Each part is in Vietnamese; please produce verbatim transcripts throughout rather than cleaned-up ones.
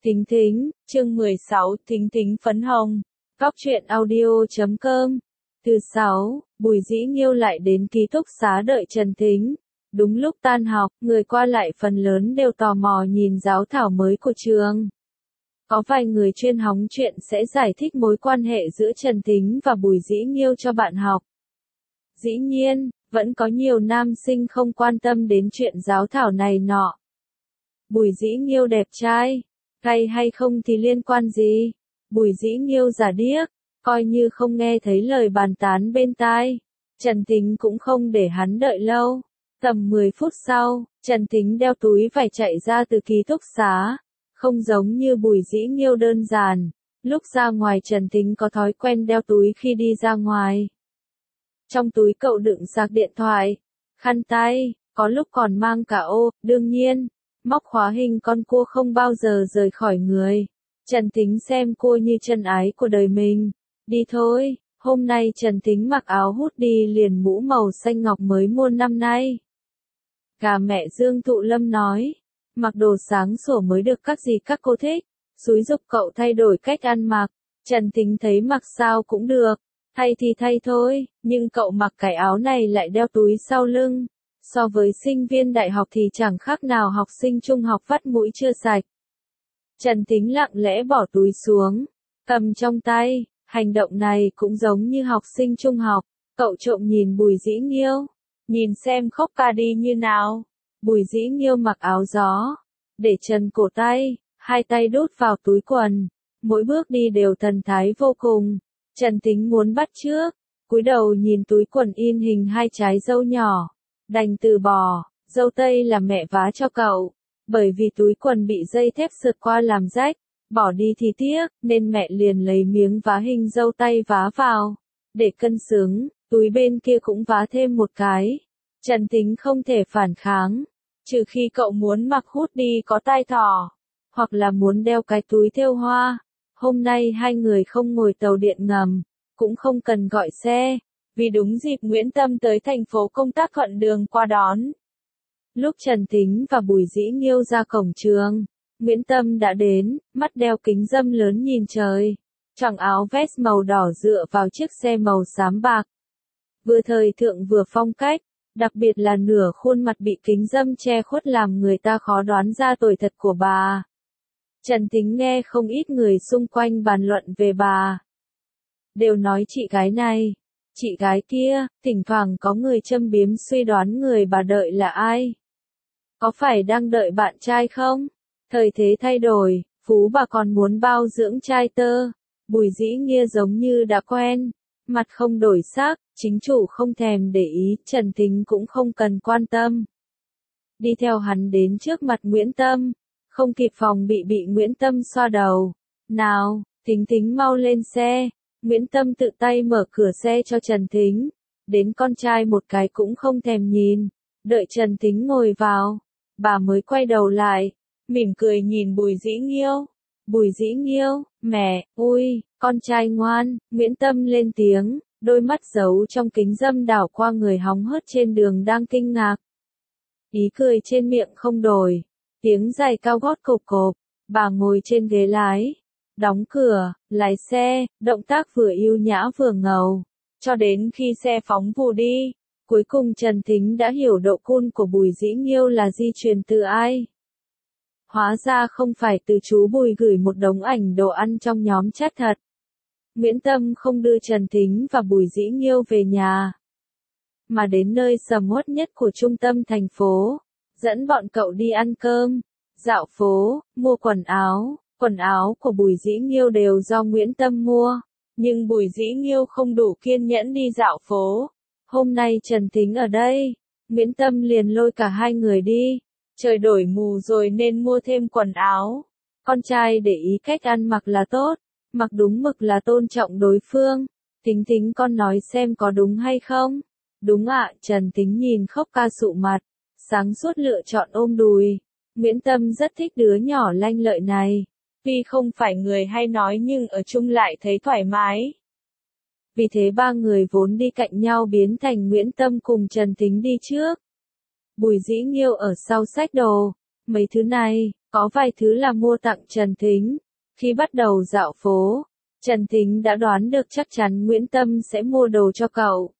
Thính thính, chương mười sáu, thính thính phấn hồng. Góc truyện audio chấm com. Thứ sáu, Bùi Dĩ Nghiêu lại đến ký túc xá đợi Trần Thính. Đúng lúc tan học, người qua lại phần lớn đều tò mò nhìn giáo thảo mới của trường. Có vài người chuyên hóng chuyện sẽ giải thích mối quan hệ giữa Trần Thính và Bùi Dĩ Nghiêu cho bạn học. Dĩ nhiên, vẫn có nhiều nam sinh không quan tâm đến chuyện giáo thảo này nọ. Bùi Dĩ Nghiêu đẹp trai, gay hay không thì liên quan gì? Bùi Dĩ Nghiêu giả điếc, coi như không nghe thấy lời bàn tán bên tai. Trần Thính cũng không để hắn đợi lâu. Tầm mười phút sau, Trần Thính đeo túi vải chạy ra từ ký túc xá. Không giống như Bùi Dĩ Nghiêu đơn giản. Lúc ra ngoài Trần Thính có thói quen đeo túi khi đi ra ngoài. Trong túi cậu đựng sạc điện thoại, khăn tay, có lúc còn mang cả ô, đương nhiên. Móc khóa hình con cua không bao giờ rời khỏi người. Trần Thính xem cua như chân ái của đời mình. Đi thôi, hôm nay Trần Thính mặc áo hút đi liền mũ màu xanh ngọc mới mua năm nay. Gà mẹ Dương Thụ Lâm nói, mặc đồ sáng sủa mới được các gì các cô thích, xúi giục cậu thay đổi cách ăn mặc. Trần Thính thấy mặc sao cũng được, thay thì thay thôi, nhưng cậu mặc cái áo này lại đeo túi sau lưng. So với sinh viên đại học thì chẳng khác nào học sinh trung học vắt mũi chưa sạch. Trần Thính lặng lẽ bỏ túi xuống, cầm trong tay, hành động này cũng giống như học sinh trung học. Cậu trộm nhìn Bùi Dĩ Nghiêu, nhìn xem khóc ca đi như nào. Bùi Dĩ Nghiêu mặc áo gió, để trần cổ tay, hai tay đút vào túi quần, mỗi bước đi đều thần thái vô cùng. Trần Thính muốn bắt chước, cúi đầu nhìn túi quần in hình hai trái dâu nhỏ. Đành từ bỏ, dâu tây là mẹ vá cho cậu, bởi vì túi quần bị dây thép sượt qua làm rách, bỏ đi thì tiếc, nên mẹ liền lấy miếng vá hình dâu tay vá vào. Để cân xứng, túi bên kia cũng vá thêm một cái. Trần Thính không thể phản kháng, trừ khi cậu muốn mặc hút đi có tai thỏ, hoặc là muốn đeo cái túi thêu hoa. Hôm nay hai người không ngồi tàu điện ngầm, cũng không cần gọi xe. Vì đúng dịp Nguyễn Tâm tới thành phố công tác thuận đường qua đón. Lúc Trần Thính và Bùi Dĩ Nghiêu ra cổng trường, Nguyễn Tâm đã đến, mắt đeo kính râm lớn nhìn trời. Choàng áo vest màu đỏ dựa vào chiếc xe màu xám bạc. Vừa thời thượng vừa phong cách, đặc biệt là nửa khuôn mặt bị kính râm che khuất làm người ta khó đoán ra tuổi thật của bà. Trần Thính nghe không ít người xung quanh bàn luận về bà. Đều nói chị gái này, chị gái kia, thỉnh thoảng có người châm biếm suy đoán người bà đợi là ai. Có phải đang đợi bạn trai không? Thời thế thay đổi, phú bà còn muốn bao dưỡng trai tơ. Bùi Dĩ Nghiêu giống như đã quen, mặt không đổi sắc, chính chủ không thèm để ý, Trần Thính cũng không cần quan tâm. Đi theo hắn đến trước mặt Nguyễn Tâm, không kịp phòng bị bị Nguyễn Tâm xoa đầu. Nào, Thính Thính mau lên xe. Nguyễn Tâm tự tay mở cửa xe cho Trần Thính, đến con trai một cái cũng không thèm nhìn, đợi Trần Thính ngồi vào, bà mới quay đầu lại, mỉm cười nhìn Bùi Dĩ Nghiêu. Bùi Dĩ Nghiêu, mẹ, ui, con trai ngoan, Nguyễn Tâm lên tiếng, đôi mắt giấu trong kính râm đảo qua người hóng hớt trên đường đang kinh ngạc. Ý cười trên miệng không đổi, tiếng giày cao gót cộp cộp, bà ngồi trên ghế lái. Đóng cửa, lái xe, động tác vừa yêu nhã vừa ngầu. Cho đến khi xe phóng vù đi, cuối cùng Trần Thính đã hiểu độ cool của Bùi Dĩ Nghiêu là di truyền từ ai. Hóa ra không phải từ chú Bùi gửi một đống ảnh đồ ăn trong nhóm chat thật. Nguyễn Tâm không đưa Trần Thính và Bùi Dĩ Nghiêu về nhà, mà đến nơi sầm uất nhất của trung tâm thành phố, dẫn bọn cậu đi ăn cơm, dạo phố, mua quần áo. Quần áo của Bùi Dĩ Nghiêu đều do Nguyễn Tâm mua, nhưng Bùi Dĩ Nghiêu không đủ kiên nhẫn đi dạo phố. Hôm nay Trần Thính ở đây, Nguyễn Tâm liền lôi cả hai người đi. Trời đổi mù rồi nên mua thêm quần áo. Con trai để ý cách ăn mặc là tốt, mặc đúng mực là tôn trọng đối phương. Thính Thính con nói xem có đúng hay không? Đúng ạ, Trần Thính nhìn khóc ca sụ mặt, sáng suốt lựa chọn ôm đùi. Nguyễn Tâm rất thích đứa nhỏ lanh lợi này. Tuy không phải người hay nói nhưng ở chung lại thấy thoải mái. Vì thế ba người vốn đi cạnh nhau biến thành Nguyễn Tâm cùng Trần Thính đi trước. Bùi Dĩ Nghiêu ở sau xách đồ, Mấy thứ này, có vài thứ là mua tặng Trần Thính. Khi bắt đầu dạo phố, Trần Thính đã đoán được chắc chắn Nguyễn Tâm sẽ mua đồ cho cậu.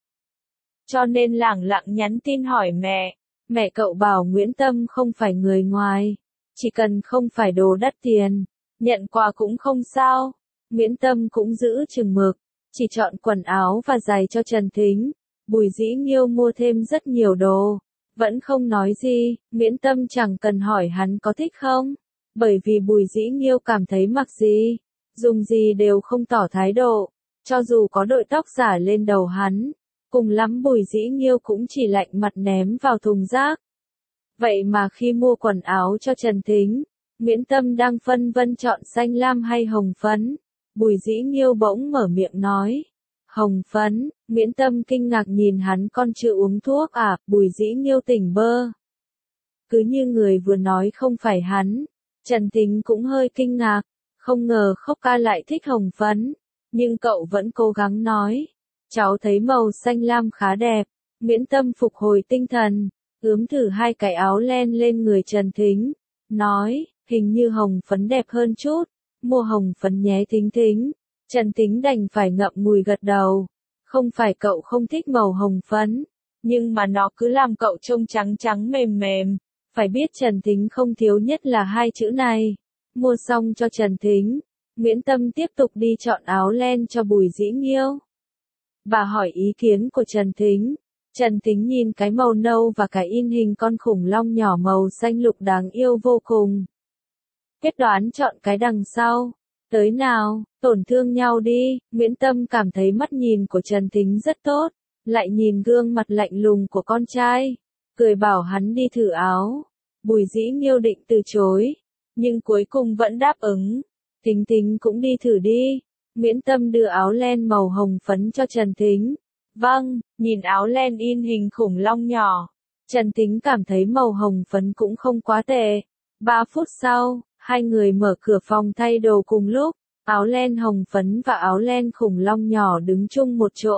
Cho nên lẳng lặng nhắn tin hỏi mẹ. Mẹ cậu bảo Nguyễn Tâm không phải người ngoài. Chỉ cần không phải đồ đắt tiền, nhận quà cũng không sao. Nguyễn Tâm cũng giữ chừng mực, chỉ chọn quần áo và giày cho Trần Thính. Bùi Dĩ Nghiêu mua thêm rất nhiều đồ, vẫn không nói gì. Nguyễn Tâm chẳng cần hỏi hắn có thích không, bởi vì Bùi Dĩ Nghiêu cảm thấy mặc gì, dùng gì đều không tỏ thái độ. Cho dù có đội tóc giả lên đầu hắn, cùng lắm Bùi Dĩ Nghiêu cũng chỉ lạnh mặt ném vào thùng rác. Vậy mà khi mua quần áo cho Trần Thính, Nguyễn Tâm đang phân vân chọn xanh lam hay hồng phấn. Bùi Dĩ Nghiêu bỗng mở miệng nói. Hồng phấn. Nguyễn Tâm kinh ngạc nhìn hắn, con chưa uống thuốc à? Bùi Dĩ Nghiêu tỉnh bơ. Cứ như người vừa nói không phải hắn. Trần Thính cũng hơi kinh ngạc, không ngờ Khốc Ca lại thích hồng phấn. Nhưng cậu vẫn cố gắng nói. Cháu thấy màu xanh lam khá đẹp. Nguyễn Tâm phục hồi tinh thần, ướm thử hai cái áo len lên người Trần Thính. Nói, hình như hồng phấn đẹp hơn chút. Mua hồng phấn nhé Thính Thính. Trần Thính đành phải ngậm ngùi gật đầu. Không phải cậu không thích màu hồng phấn, nhưng mà nó cứ làm cậu trông trắng trắng mềm mềm. Phải biết Trần Thính không thiếu nhất là hai chữ này. Mua xong cho Trần Thính, Nguyễn Tâm tiếp tục đi chọn áo len cho Bùi Dĩ Nghiêu. Bà hỏi ý kiến của Trần Thính. Trần Thính nhìn cái màu nâu và cái in hình con khủng long nhỏ màu xanh lục đáng yêu vô cùng. Quyết đoán chọn cái đằng sau. Tới nào, tổn thương nhau đi. Nguyễn Tâm cảm thấy mắt nhìn của Trần Thính rất tốt, lại nhìn gương mặt lạnh lùng của con trai, cười bảo hắn đi thử áo. Bùi Dĩ Nghiêu định từ chối, nhưng cuối cùng vẫn đáp ứng. Thính Thính cũng đi thử đi. Nguyễn Tâm đưa áo len màu hồng phấn cho Trần Thính. Vâng, nhìn áo len in hình khủng long nhỏ, Trần Thính cảm thấy màu hồng phấn cũng không quá tệ. Ba phút sau, hai người mở cửa phòng thay đồ cùng lúc. Áo len hồng phấn và áo len khủng long nhỏ đứng chung một chỗ.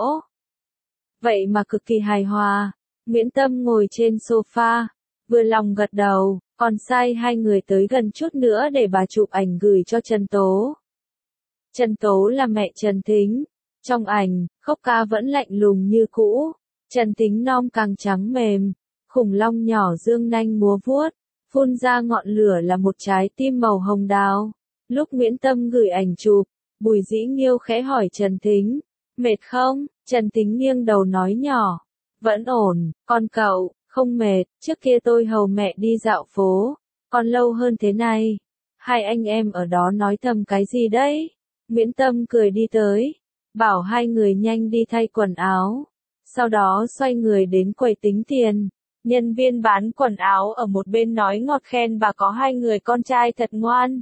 Vậy mà cực kỳ hài hòa. Nguyễn Tâm ngồi trên sofa, vừa lòng gật đầu, còn sai hai người tới gần chút nữa để bà chụp ảnh gửi cho Trần Tố. Trần Tố là mẹ Trần Thính. Trong ảnh, Khốc Ca vẫn lạnh lùng như cũ. Trần Thính non càng trắng mềm, khủng long nhỏ dương nanh múa vuốt, phun ra ngọn lửa là một trái tim màu hồng đào. Lúc Nguyễn Tâm gửi ảnh chụp, Bùi Dĩ Nghiêu khẽ hỏi Trần Thính, mệt không? Trần Thính nghiêng đầu nói nhỏ, vẫn ổn, con cậu, không mệt, trước kia tôi hầu mẹ đi dạo phố, còn lâu hơn thế này. Hai anh em ở đó nói thầm cái gì đấy? Nguyễn Tâm cười đi tới, bảo hai người nhanh đi thay quần áo. Sau đó xoay người đến quầy tính tiền. Nhân viên bán quần áo ở một bên nói ngọt khen bà có hai người con trai thật ngoan.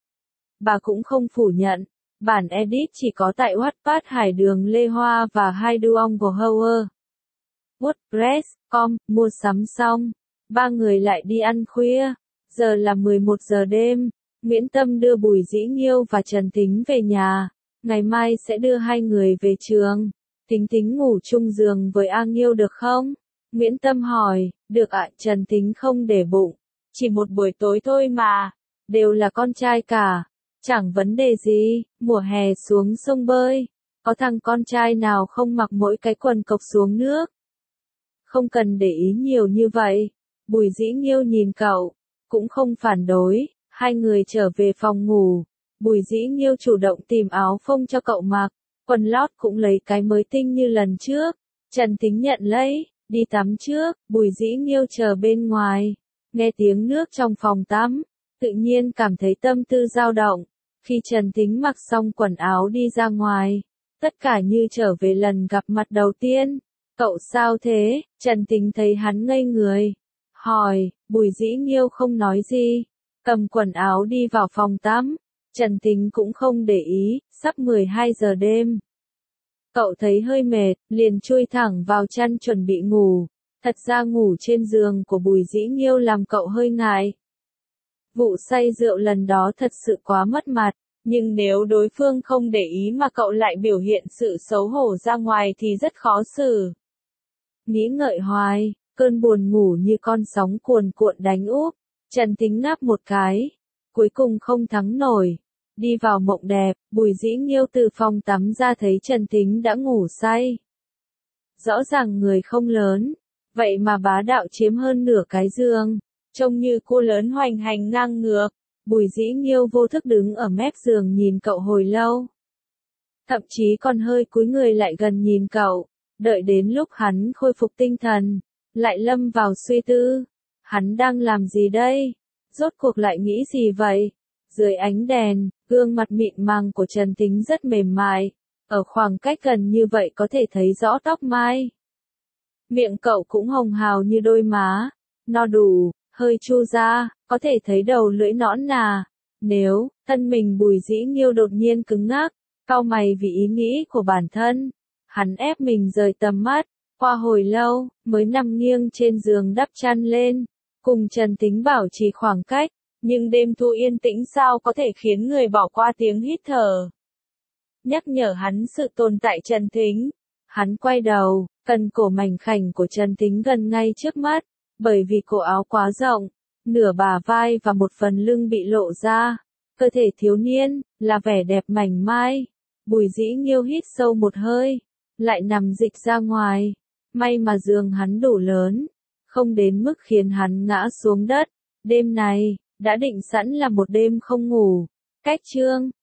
Bà cũng không phủ nhận, bản edit chỉ có tại Wattpad Hải Đường Lê Hoa và hai Duong của Howard. WordPress chấm com, mua sắm xong, ba người lại đi ăn khuya. Giờ là mười một giờ đêm, Nguyễn Tâm đưa Bùi Dĩ Nghiêu và Trần Thính về nhà. Ngày mai sẽ đưa hai người về trường. Thính Thính ngủ chung giường với A Nghiêu được không? Nguyễn Tâm hỏi. Được ạ. Trần Thính không để bụng. Chỉ một buổi tối thôi mà. Đều là con trai cả. Chẳng vấn đề gì. Mùa hè xuống sông bơi. Có thằng con trai nào không mặc mỗi cái quần cộc xuống nước? Không cần để ý nhiều như vậy. Bùi Dĩ Nghiêu nhìn cậu, cũng không phản đối. Hai người trở về phòng ngủ. Bùi Dĩ Nghiêu chủ động tìm áo phông cho cậu mặc. Quần lót cũng lấy cái mới tinh như lần trước. Trần Thính nhận lấy, đi tắm trước. Bùi Dĩ Nghiêu chờ bên ngoài. Nghe tiếng nước trong phòng tắm, tự nhiên cảm thấy tâm tư dao động. Khi Trần Thính mặc xong quần áo đi ra ngoài, tất cả như trở về lần gặp mặt đầu tiên. Cậu sao thế? Trần Thính thấy hắn ngây người, hỏi. Bùi Dĩ Nghiêu không nói gì, cầm quần áo đi vào phòng tắm. Trần Thính cũng không để ý, sắp mười hai giờ đêm. Cậu thấy hơi mệt, liền chui thẳng vào chăn chuẩn bị ngủ. Thật ra ngủ trên giường của Bùi Dĩ Nghiêu làm cậu hơi ngại. Vụ say rượu lần đó thật sự quá mất mặt, nhưng nếu đối phương không để ý mà cậu lại biểu hiện sự xấu hổ ra ngoài thì rất khó xử. Nghĩ ngợi hoài, cơn buồn ngủ như con sóng cuồn cuộn đánh úp. Trần Thính ngáp một cái, cuối cùng không thắng nổi, đi vào mộng đẹp. Bùi Dĩ Nghiêu từ phòng tắm ra thấy Trần Thính đã ngủ say. Rõ ràng người không lớn, vậy mà bá đạo chiếm hơn nửa cái giường, trông như cô lớn hoành hành ngang ngược. Bùi Dĩ Nghiêu vô thức đứng ở mép giường nhìn cậu hồi lâu. Thậm chí còn hơi cúi người lại gần nhìn cậu, đợi đến lúc hắn khôi phục tinh thần, lại lâm vào suy tư. Hắn đang làm gì đây? Rốt cuộc lại nghĩ gì vậy? Dưới ánh đèn, gương mặt mịn màng của Trần Thính rất mềm mại, ở khoảng cách gần như vậy có thể thấy rõ tóc mai. Miệng cậu cũng hồng hào như đôi má, no đủ, hơi chu ra, có thể thấy đầu lưỡi nõn nà. Nếu, thân mình Bùi Dĩ Nghiêu đột nhiên cứng ngắc, cau mày vì ý nghĩ của bản thân, hắn ép mình rời tầm mắt, qua hồi lâu, mới nằm nghiêng trên giường đắp chăn lên, cùng Trần Thính bảo trì khoảng cách, nhưng đêm thu yên tĩnh sao có thể khiến người bỏ qua tiếng hít thở. Nhắc nhở hắn sự tồn tại Trần Thính, hắn quay đầu, cần cổ mảnh khảnh của Trần Thính gần ngay trước mắt, bởi vì cổ áo quá rộng, nửa bả vai và một phần lưng bị lộ ra, cơ thể thiếu niên, là vẻ đẹp mảnh mai. Bùi Dĩ Nghiêu hít sâu một hơi, lại nằm dịch ra ngoài, may mà giường hắn đủ lớn, không đến mức khiến hắn ngã xuống đất. Đêm này, đã định sẵn là một đêm không ngủ. Cách chương